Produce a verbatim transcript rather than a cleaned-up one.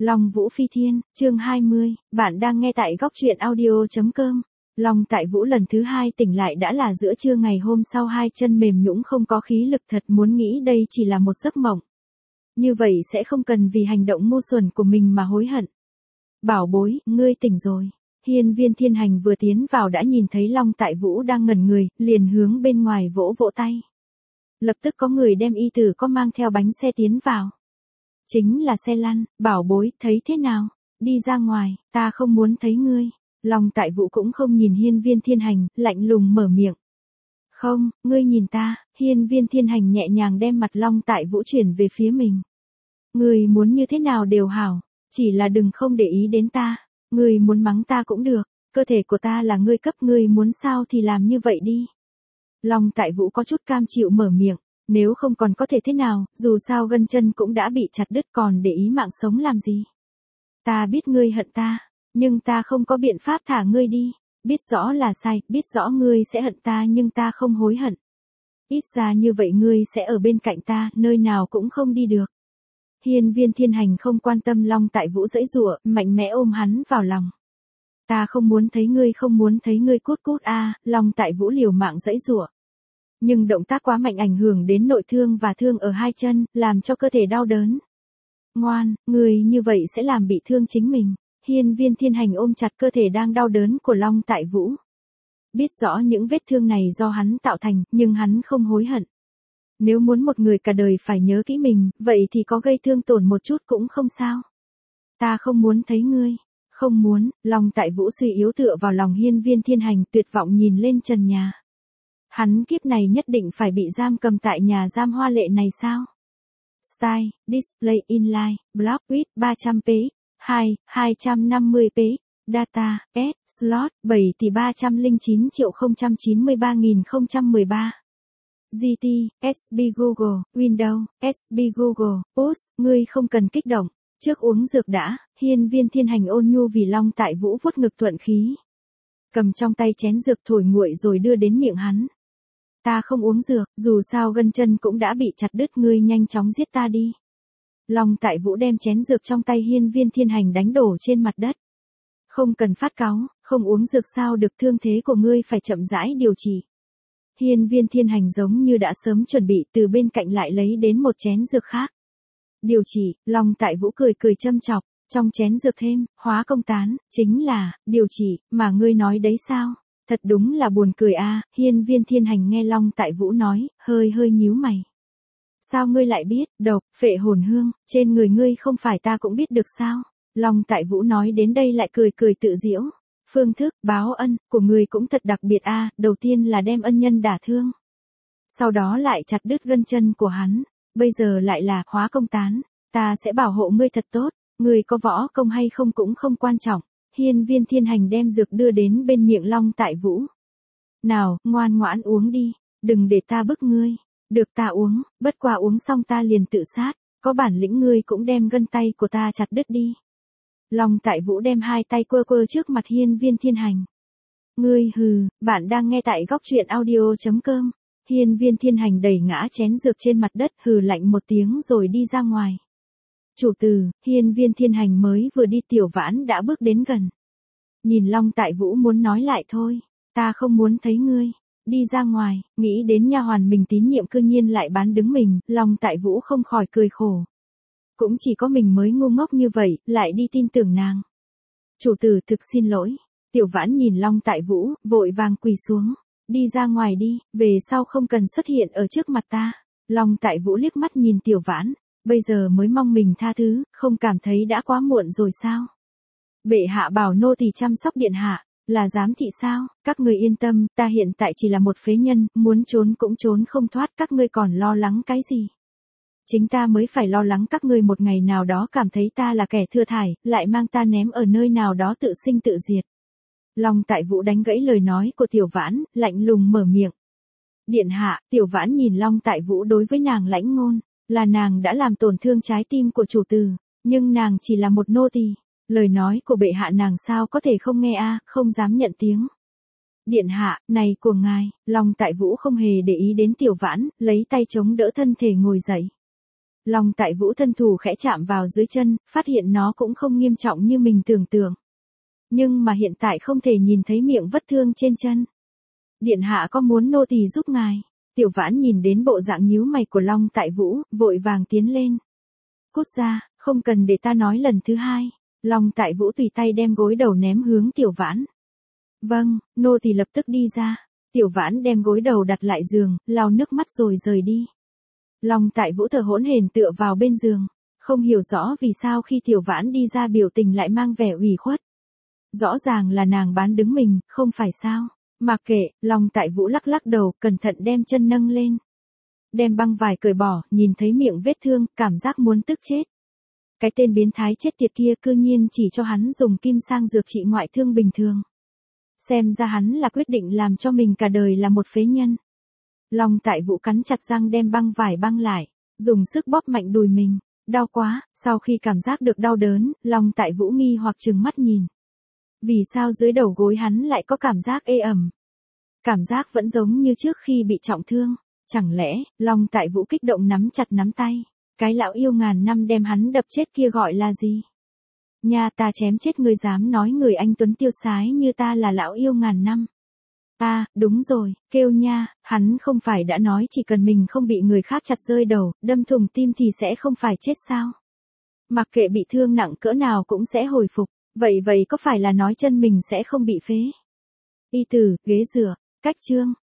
Long Vũ Phi Thiên, chương hai mươi, bạn đang nghe tại góc truyện audio.com. Long Tại Vũ lần thứ hai tỉnh lại đã là giữa trưa ngày hôm sau, hai chân mềm nhũn không có khí lực, thật muốn nghĩ đây chỉ là một giấc mộng. Như vậy sẽ không cần vì hành động ngu xuẩn của mình mà hối hận. Bảo bối, ngươi tỉnh rồi. Hiên Viên Thiên Hành vừa tiến vào đã nhìn thấy Long Tại Vũ đang ngẩn người, liền hướng bên ngoài vỗ vỗ tay. Lập tức có người đem y tử có mang theo bánh xe tiến vào. Chính là xe lăn. Bảo bối, thấy thế nào? Đi ra ngoài, ta không muốn thấy ngươi. Long Tại Vũ cũng không nhìn Hiên Viên Thiên Hành, lạnh lùng mở miệng. Không, ngươi nhìn ta. Hiên Viên Thiên Hành nhẹ nhàng đem mặt Long Tại Vũ chuyển về phía mình. Ngươi muốn như thế nào đều hảo, chỉ là đừng không để ý đến ta. Ngươi muốn mắng ta cũng được, cơ thể của ta là ngươi cấp, ngươi muốn sao thì làm như vậy đi. Long Tại Vũ có chút cam chịu mở miệng. Nếu không còn có thể thế nào, dù sao gân chân cũng đã bị chặt đứt, còn để ý mạng sống làm gì. Ta biết ngươi hận ta, nhưng ta không có biện pháp thả ngươi đi. Biết rõ là sai, biết rõ ngươi sẽ hận ta nhưng ta không hối hận. Ít ra như vậy ngươi sẽ ở bên cạnh ta, nơi nào cũng không đi được. Hiên Viên Thiên Hành không quan tâm Long Tại Vũ giãy giụa, mạnh mẽ ôm hắn vào lòng. Ta không muốn thấy ngươi, không muốn thấy ngươi, cút cút a. Long Tại Vũ liều mạng giãy giụa. Nhưng động tác quá mạnh ảnh hưởng đến nội thương và thương ở hai chân, làm cho cơ thể đau đớn. Ngoan, người như vậy sẽ làm bị thương chính mình. Hiên Viên Thiên Hành ôm chặt cơ thể đang đau đớn của Long Tại Vũ. Biết rõ những vết thương này do hắn tạo thành, nhưng hắn không hối hận. Nếu muốn một người cả đời phải nhớ kỹ mình, vậy thì có gây thương tổn một chút cũng không sao. Ta không muốn thấy ngươi. Không muốn. Long Tại Vũ suy yếu tựa vào lòng Hiên Viên Thiên Hành, tuyệt vọng nhìn lên trần nhà. Hắn kiếp này nhất định phải bị giam cầm tại nhà giam hoa lệ này sao? Style, Display Inline, Block with ba trăm pê ích, hai, hai trăm năm mươi pê ích, Data, S, Slot, bảy tỷ ba trăm lẻ chín triệu không trăm chín mươi ba nghìn không trăm mười ba. giê tê, ét bê Google, Windows, ét bê Google, Post, ngươi không cần kích động, trước uống dược đã. Hiên Viên Thiên Hành ôn nhu vì Long Tại Vũ vuốt ngực thuận khí. Cầm trong tay chén dược thổi nguội rồi đưa đến miệng hắn. Ta không uống dược, dù sao gân chân cũng đã bị chặt đứt, ngươi nhanh chóng giết ta đi. Long Tại Vũ đem chén dược trong tay Hiên Viên Thiên Hành đánh đổ trên mặt đất. Không cần phát cáu, không uống dược sao được, thương thế của ngươi phải chậm rãi điều trị. Hiên Viên Thiên Hành giống như đã sớm chuẩn bị, từ bên cạnh lại lấy đến một chén dược khác. Điều trị. Long Tại Vũ cười cười châm chọc, trong chén dược thêm, hóa công tán, chính là, điều trị, mà ngươi nói đấy sao? Thật đúng là buồn cười a. À. Hiên Viên Thiên Hành nghe Long Tại Vũ nói, hơi hơi nhíu mày. Sao ngươi lại biết? Độc, phệ hồn hương, trên người ngươi không phải ta cũng biết được sao? Long Tại Vũ nói đến đây lại cười cười tự giễu. Phương thức báo ân của ngươi cũng thật đặc biệt a. À. Đầu tiên là đem ân nhân đả thương, sau đó lại chặt đứt gân chân của hắn, bây giờ lại là hóa công tán. Ta sẽ bảo hộ ngươi thật tốt, ngươi có võ công hay không cũng không quan trọng. Hiên Viên Thiên Hành đem dược đưa đến bên miệng Long Tại Vũ. Nào, ngoan ngoãn uống đi, đừng để ta bức ngươi. Được ta uống, bất quá uống xong ta liền tự sát, có bản lĩnh ngươi cũng đem gân tay của ta chặt đứt đi. Long Tại Vũ đem hai tay quơ quơ trước mặt Hiên Viên Thiên Hành. Ngươi hừ, bạn đang nghe tại góc truyện audio.com. Hiên Viên Thiên Hành đẩy ngã chén dược trên mặt đất, hừ lạnh một tiếng rồi đi ra ngoài. Chủ tử. Hiên Viên Thiên Hành mới vừa đi, Tiểu Vãn đã bước đến gần. Nhìn Long Tại Vũ muốn nói lại thôi. Ta không muốn thấy ngươi. Đi ra ngoài. Nghĩ đến nha hoàn mình tín nhiệm cư nhiên lại bán đứng mình, Long Tại Vũ không khỏi cười khổ. Cũng chỉ có mình mới ngu ngốc như vậy, lại đi tin tưởng nàng. Chủ tử thực xin lỗi. Tiểu Vãn nhìn Long Tại Vũ, vội vàng quỳ xuống. Đi ra ngoài đi, về sau không cần xuất hiện ở trước mặt ta. Long Tại Vũ liếc mắt nhìn Tiểu Vãn. Bây giờ mới mong mình tha thứ, không cảm thấy đã quá muộn rồi sao? Bệ hạ bảo nô tỳ chăm sóc điện hạ, là giám thị sao? Các người yên tâm, ta hiện tại chỉ là một phế nhân, muốn trốn cũng trốn không thoát, các ngươi còn lo lắng cái gì? Chính ta mới phải lo lắng các ngươi một ngày nào đó cảm thấy ta là kẻ thừa thải, lại mang ta ném ở nơi nào đó tự sinh tự diệt. Long Tại Vũ đánh gãy lời nói của Tiểu Vãn, lạnh lùng mở miệng. Điện hạ. Tiểu Vãn nhìn Long Tại Vũ đối với nàng lãnh ngôn. Là nàng đã làm tổn thương trái tim của chủ tử, nhưng nàng chỉ là một nô tỳ, lời nói của bệ hạ nàng sao có thể không nghe a, à, không dám nhận tiếng. Điện hạ, này của ngài. Long Tại Vũ không hề để ý đến Tiểu Vãn, lấy tay chống đỡ thân thể ngồi dậy. Long Tại Vũ thân thủ khẽ chạm vào dưới chân, phát hiện nó cũng không nghiêm trọng như mình tưởng tượng. Nhưng mà hiện tại không thể nhìn thấy miệng vết thương trên chân. Điện hạ có muốn nô tỳ giúp ngài? Tiểu Vãn nhìn đến bộ dạng nhíu mày của Long Tại Vũ, vội vàng tiến lên. Cút ra, không cần để ta nói lần thứ hai. Long Tại Vũ tùy tay đem gối đầu ném hướng Tiểu Vãn. Vâng, nô tỳ lập tức đi ra. Tiểu Vãn đem gối đầu đặt lại giường, lau nước mắt rồi rời đi. Long Tại Vũ thở hổn hển tựa vào bên giường, không hiểu rõ vì sao khi Tiểu Vãn đi ra biểu tình lại mang vẻ ủy khuất. Rõ ràng là nàng bán đứng mình, không phải sao? Mặc kệ, Long Tại Vũ lắc lắc đầu, cẩn thận đem chân nâng lên. Đem băng vải cởi bỏ, nhìn thấy miệng vết thương, cảm giác muốn tức chết. Cái tên biến thái chết tiệt kia cư nhiên chỉ cho hắn dùng kim sang dược trị ngoại thương bình thường. Xem ra hắn là quyết định làm cho mình cả đời là một phế nhân. Long Tại Vũ cắn chặt răng đem băng vải băng lại, dùng sức bóp mạnh đùi mình. Đau quá, sau khi cảm giác được đau đớn, Long Tại Vũ nghi hoặc trừng mắt nhìn. Vì sao dưới đầu gối hắn lại có cảm giác ê ẩm? Cảm giác vẫn giống như trước khi bị trọng thương. Chẳng lẽ, Long Tại Vũ kích động nắm chặt nắm tay. Cái lão yêu ngàn năm đem hắn đập chết kia gọi là gì? Nha, ta chém chết người dám nói người anh tuấn tiêu sái như ta là lão yêu ngàn năm. À, đúng rồi, kêu nha, hắn không phải đã nói chỉ cần mình không bị người khác chặt rơi đầu, đâm thủng tim thì sẽ không phải chết sao? Mặc kệ bị thương nặng cỡ nào cũng sẽ hồi phục, vậy vậy có phải là nói chân mình sẽ không bị phế? Y tử, ghế dựa, cách chương.